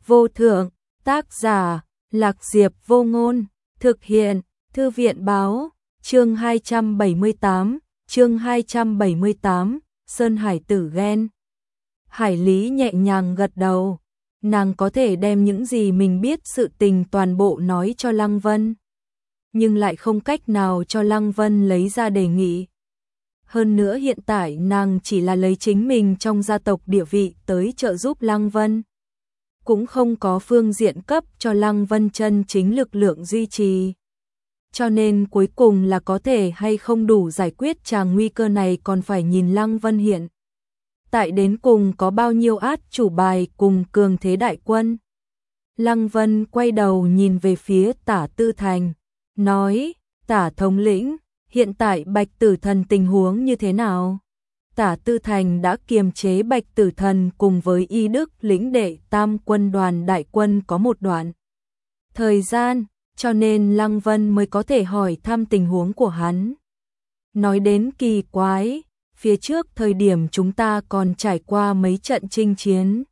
vô thượng, tác giả, Lạc Diệp Vô Ngôn, thực hiện, Thư viện báo, chương 278, Sơn Hải tử ghen. Hải Lý nhẹ nhàng gật đầu, nàng có thể đem những gì mình biết sự tình toàn bộ nói cho Lăng Vân, nhưng lại không cách nào cho Lăng Vân lấy ra đề nghị. Hơn nữa hiện tại nàng chỉ là lấy chính mình trong gia tộc địa vị tới trợ giúp Lăng Vân, cũng không có phương diện cấp cho Lăng Vân chân chính lực lượng duy trì. Cho nên cuối cùng là có thể hay không đủ giải quyết tràng nguy cơ này còn phải nhìn Lăng Vân hiện tại đến cùng có bao nhiêu át chủ bài cùng cường thế đại quân. Lăng Vân quay đầu nhìn về phía Tả Tư Thành, nói, Tả thống lĩnh, hiện tại Bạch Tử Thần tình huống như thế nào? Tả Tư Thành đã kiềm chế Bạch Tử Thần cùng với Y Đức lĩnh đệ tam quân đoàn đại quân có một đoạn thời gian, cho nên Lăng Vân mới có thể hỏi thăm tình huống của hắn. Nói đến kỳ quái, phía trước thời điểm chúng ta còn trải qua mấy trận chinh chiến.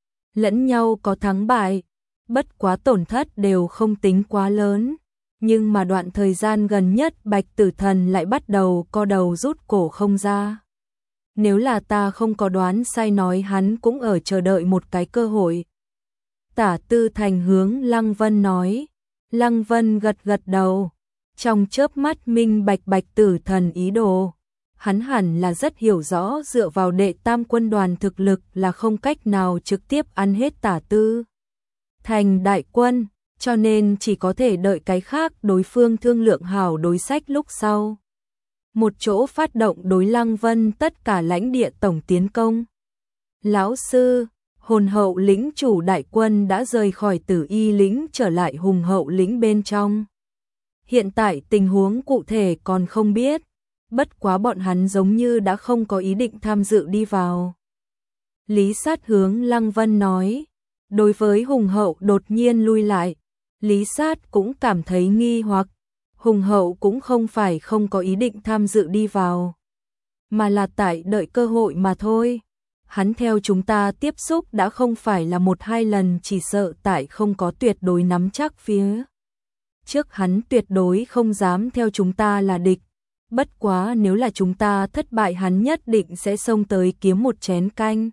Lẫn nhau có thắng bại, bất quá tổn thất đều không tính quá lớn. Nhưng mà đoạn thời gian gần nhất Bạch Tử Thần lại bắt đầu co đầu rút cổ không ra. Nếu là ta không có đoán sai nói hắn cũng ở chờ đợi một cái cơ hội. Tả Tư Thành hướng Lăng Vân nói. Lăng Vân gật gật đầu, trong chớp mắt minh bạch Bạch Tử Thần ý đồ. Hắn hẳn là rất hiểu rõ dựa vào đệ tam quân đoàn thực lực là không cách nào trực tiếp ăn hết Tả Tư Thành đại quân, cho nên chỉ có thể đợi cái khác đối phương thương lượng hảo đối sách lúc sau. Một chỗ phát động đối Lăng Vân tất cả lãnh địa tổng tiến công. Lão sư, Hồn Hậu lĩnh chủ đại quân đã rời khỏi Tử Y lĩnh trở lại Hùng Hậu lĩnh bên trong. Hiện tại tình huống cụ thể còn không biết, bất quá bọn hắn giống như đã không có ý định tham dự đi vào. Lý Sát hướng Lăng Vân nói, đối với Hùng Hậu đột nhiên lui lại, Lý Sát cũng cảm thấy nghi hoặc, Hùng Hậu cũng không phải không có ý định tham dự đi vào, mà là tại đợi cơ hội mà thôi. Hắn theo chúng ta tiếp xúc đã không phải là một hai lần, chỉ sợ tại không có tuyệt đối nắm chắc phía trước hắn tuyệt đối không dám theo chúng ta là địch. Bất quá nếu là chúng ta thất bại hắn nhất định sẽ xông tới kiếm một chén canh.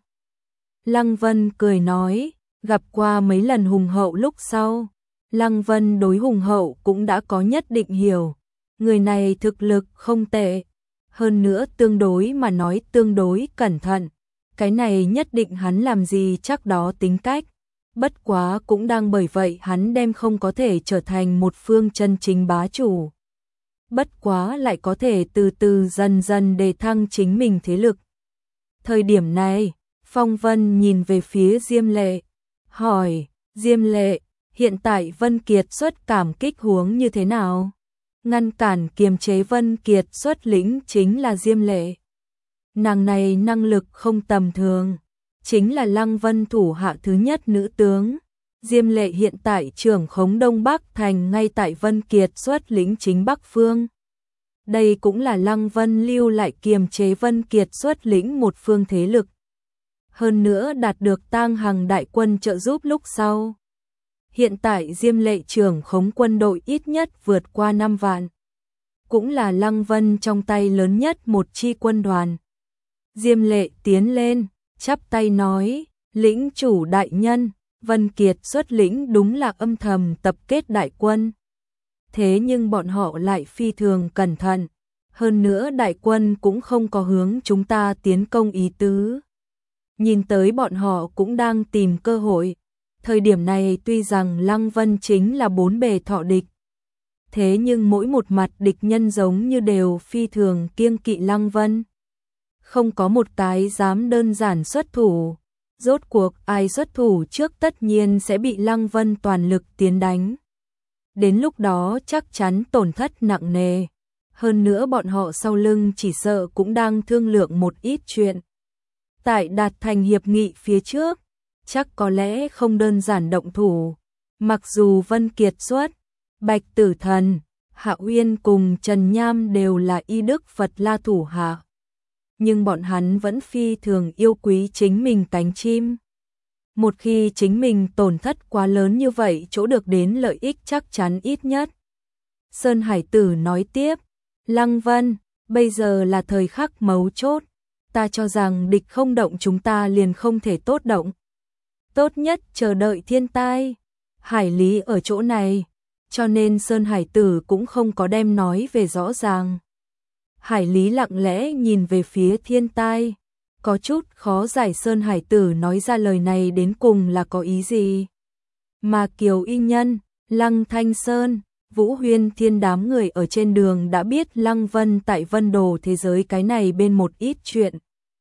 Lăng Vân cười nói, gặp qua mấy lần Hùng Hậu lúc sau, Lăng Vân đối Hùng Hậu cũng đã có nhất định hiểu. Người này thực lực không tệ, hơn nữa tương đối mà nói tương đối cẩn thận. Cái này nhất định hắn làm gì chắc đó tính cách. Bất quá cũng đang bởi vậy hắn đem không có thể trở thành một phương chân chính bá chủ. Bất quá lại có thể từ từ dần dần đề thăng chính mình thế lực. Thời điểm này, Phong Vân nhìn về phía Diêm Lệ, hỏi, Diêm Lệ, hiện tại Vân Kiệt xuất cảm kích huống như thế nào? Ngăn cản kiềm chế Vân Kiệt xuất lĩnh chính là Diêm Lệ. Nàng này năng lực không tầm thường, chính là Lăng Vân thủ hạ thứ nhất nữ tướng. Diêm Lệ hiện tại trưởng khống Đông Bắc thành ngay tại Vân Kiệt xuất lĩnh chính Bắc phương. Đây cũng là Lăng Vân lưu lại kiềm chế Vân Kiệt xuất lĩnh một phương thế lực. Hơn nữa đạt được Tang Hằng đại quân trợ giúp lúc sau. Hiện tại Diêm Lệ trưởng khống quân đội ít nhất vượt qua 5 vạn. Cũng là Lăng Vân trong tay lớn nhất một chi quân đoàn. Diêm Lệ tiến lên, chắp tay nói, lĩnh chủ đại nhân, Vân Kiệt xuất lĩnh đúng là âm thầm tập kết đại quân. Thế nhưng bọn họ lại phi thường cẩn thận, hơn nữa đại quân cũng không có hướng chúng ta tiến công ý tứ. Nhìn tới bọn họ cũng đang tìm cơ hội. Thời điểm này tuy rằng Lăng Vân chính là bốn bề thọ địch, thế nhưng mỗi một mặt địch nhân giống như đều phi thường kiêng kỵ Lăng Vân. Không có một cái dám đơn giản xuất thủ. Rốt cuộc ai xuất thủ trước tất nhiên sẽ bị Lăng Vân toàn lực tiến đánh. Đến lúc đó chắc chắn tổn thất nặng nề. Hơn nữa bọn họ sau lưng chỉ sợ cũng đang thương lượng một ít chuyện. Tại đạt thành hiệp nghị phía trước, chắc có lẽ không đơn giản động thủ. Mặc dù Vân Kiệt xuất, Bạch Tử Thần, Hạ Uyên cùng Trần Nham đều là Y Đức Phật La thủ hạ, nhưng bọn hắn vẫn phi thường yêu quý chính mình cánh chim. Một khi chính mình tổn thất quá lớn như vậy, chỗ được đến lợi ích chắc chắn ít nhất. Sơn Hải Tử nói tiếp, Lăng Vân, bây giờ là thời khắc mấu chốt, ta cho rằng địch không động chúng ta liền không thể tốt động. Tốt nhất chờ đợi thiên tai, hải lý ở chỗ này, cho nên Sơn Hải Tử cũng không có đem nói về rõ ràng. Hải lý lặng lẽ nhìn về phía thiên tai, có chút khó giải Sơn Hải Tử nói ra lời này đến cùng là có ý gì. Mà Kiều Y Nhân, Lăng Thanh Sơn, Vũ Huyên Thiên đám người ở trên đường đã biết Lăng Vân tại Vân Đồ thế giới cái này bên một ít chuyện.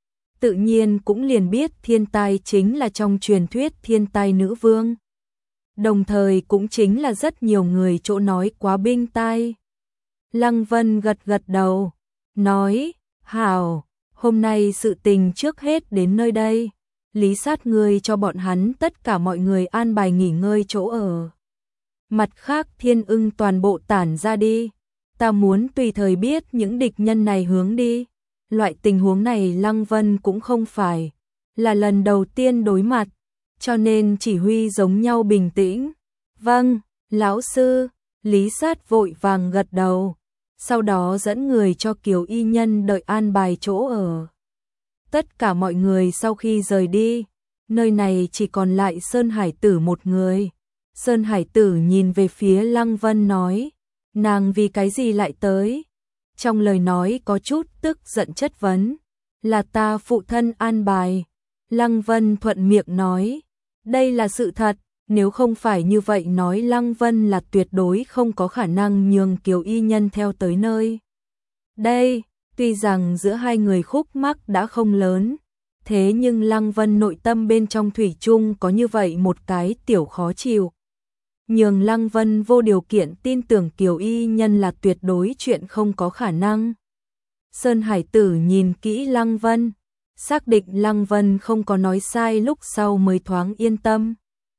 Tự nhiên cũng liền biết thiên tai chính là trong truyền thuyết thiên tai nữ vương. Đồng thời cũng chính là rất nhiều người chỗ nói quá binh tai. Lăng Vân gật gật đầu, nói, hảo, hôm nay sự tình trước hết đến nơi đây. Lý Sát ngươi cho bọn hắn tất cả mọi người an bài nghỉ ngơi chỗ ở. Mặt khác Thiên Ưng toàn bộ tản ra đi. Ta muốn tùy thời biết những địch nhân này hướng đi. Loại tình huống này Lăng Vân cũng không phải là lần đầu tiên đối mặt, cho nên chỉ huy giống nhau bình tĩnh. Vâng, lão sư, Lý Sát vội vàng gật đầu, sau đó dẫn người cho Kiều Y Nhân đợi an bài chỗ ở. Tất cả mọi người sau khi rời đi, nơi này chỉ còn lại Sơn Hải Tử một người. Sơn Hải Tử nhìn về phía Lăng Vân nói, nàng vì cái gì lại tới? Trong lời nói có chút tức giận chất vấn, là ta phụ thân an bài. Lăng Vân thuận miệng nói, đây là sự thật, nếu không phải như vậy nói Lăng Vân là tuyệt đối không có khả năng nhường Kiều Y Nhân theo tới nơi. Đây, tuy rằng giữa hai người khúc mắc đã không lớn, thế nhưng Lăng Vân nội tâm bên trong thủy chung có như vậy một cái tiểu khó chịu. Nhường Lăng Vân vô điều kiện tin tưởng Kiều Y Nhân là tuyệt đối chuyện không có khả năng. Sơn Hải Tử nhìn kỹ Lăng Vân, xác định Lăng Vân không có nói sai lúc sau mới thoáng yên tâm.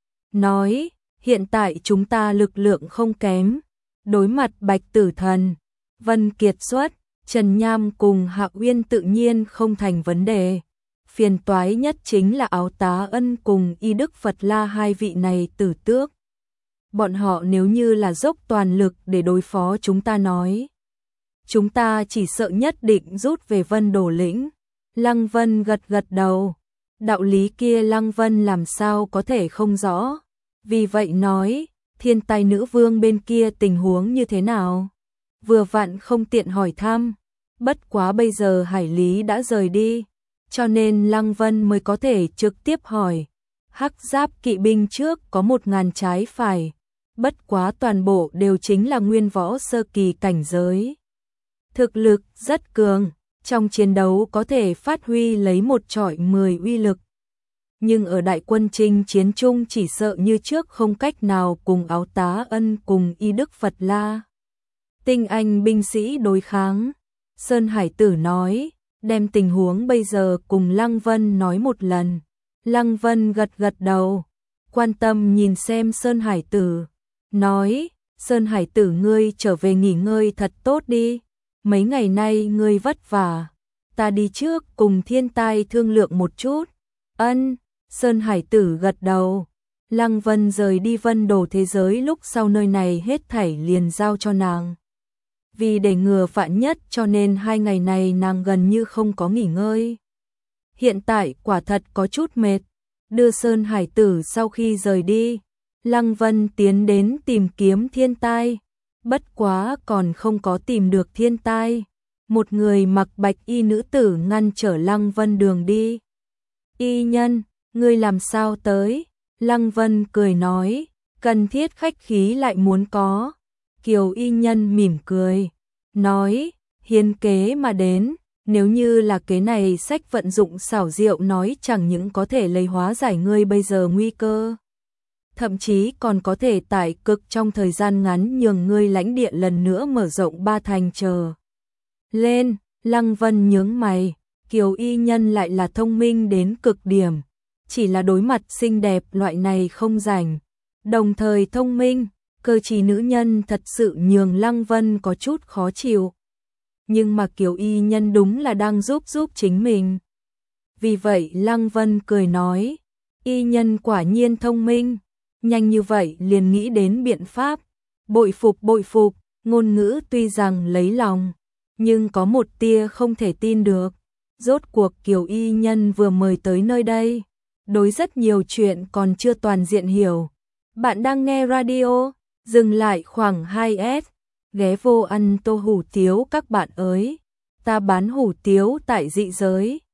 Nói, hiện tại chúng ta lực lượng không kém, đối mặt Bạch Tử Thần, Vân Kiệt Xuất, Trần Nham cùng Hạ Uyên tự nhiên không thành vấn đề. Phiền toái nhất chính là Áo Tá Ân cùng Y Đức Phật La hai vị này tử tước. Bọn họ nếu như là dốc toàn lực để đối phó chúng ta nói, chúng ta chỉ sợ nhất định rút về Vân Đồ lĩnh. Lăng Vân gật gật đầu, đạo lý kia Lăng Vân làm sao có thể không rõ. Vì vậy nói, thiên tai nữ vương bên kia tình huống như thế nào? Vừa vặn không tiện hỏi thăm, bất quá bây giờ Hải Lý đã rời đi, cho nên Lăng Vân mới có thể trực tiếp hỏi. Hắc Giáp kỵ binh trước có 1000 trái phải, bất quá toàn bộ đều chính là nguyên võ sơ kỳ cảnh giới. Thực lực rất cường, trong chiến đấu có thể phát huy lấy 1 chọi 10 uy lực. Nhưng ở đại quân chinh chiến chung chỉ sợ như trước không cách nào cùng Áo Tá Ân cùng Y Đức Phật La tinh anh binh sĩ đối kháng. Sơn Hải Tử nói, đem tình huống bây giờ cùng Lăng Vân nói một lần. Lăng Vân gật gật đầu, quan tâm nhìn xem Sơn Hải Tử, nói, Sơn Hải Tử ngươi trở về nghỉ ngơi thật tốt đi, mấy ngày nay ngươi vất vả, ta đi trước cùng thiên tai thương lượng một chút. Ân, Sơn Hải Tử gật đầu. Lăng Vân rời đi Vân Đồ thế giới lúc sau nơi này hết thảy liền giao cho nàng. Vì để ngừa vạn nhất cho nên 2 ngày này nàng gần như không có nghỉ ngơi. Hiện tại quả thật có chút mệt. Đưa Sơn Hải Tử sau khi rời đi, Lăng Vân tiến đến tìm kiếm thiên tai. Bất quá còn không có tìm được thiên tai. Một người mặc bạch y nữ tử ngăn trở Lăng Vân đường đi. Y Nhân, ngươi làm sao tới? Lăng Vân cười nói, cần thiết khách khí lại muốn có. Kiều Y Nhân mỉm cười, nói, hiến kế mà đến, nếu như là kế này sách vận dụng xảo diệu nói chẳng những có thể lấy hóa giải ngươi bây giờ nguy cơ. Thậm chí còn có thể tại cực trong thời gian ngắn nhường ngươi lãnh địa lần nữa mở rộng 3 thành chờ. Lên, Lăng Vân nhướng mày, Kiều Y Nhân lại là thông minh đến cực điểm. Chỉ là đối mặt xinh đẹp loại này không rảnh. Đồng thời thông minh, cơ trí nữ nhân thật sự nhường Lăng Vân có chút khó chịu. Nhưng mà Kiều Y Nhân đúng là đang giúp chính mình. Vì vậy Lăng Vân cười nói, Y nhân quả nhiên thông minh, nhanh như vậy liền nghĩ đến biện pháp. Bội phục, ngôn ngữ tuy rằng lấy lòng, nhưng có một tia không thể tin được. Rốt cuộc Kiều Y nhân vừa mời tới nơi đây, đối rất nhiều chuyện còn chưa toàn diện hiểu. Bạn đang nghe radio, dừng lại khoảng 2S, ghé vô ăn tô hủ tiếu các bạn ơi. Ta bán hủ tiếu tại dị giới.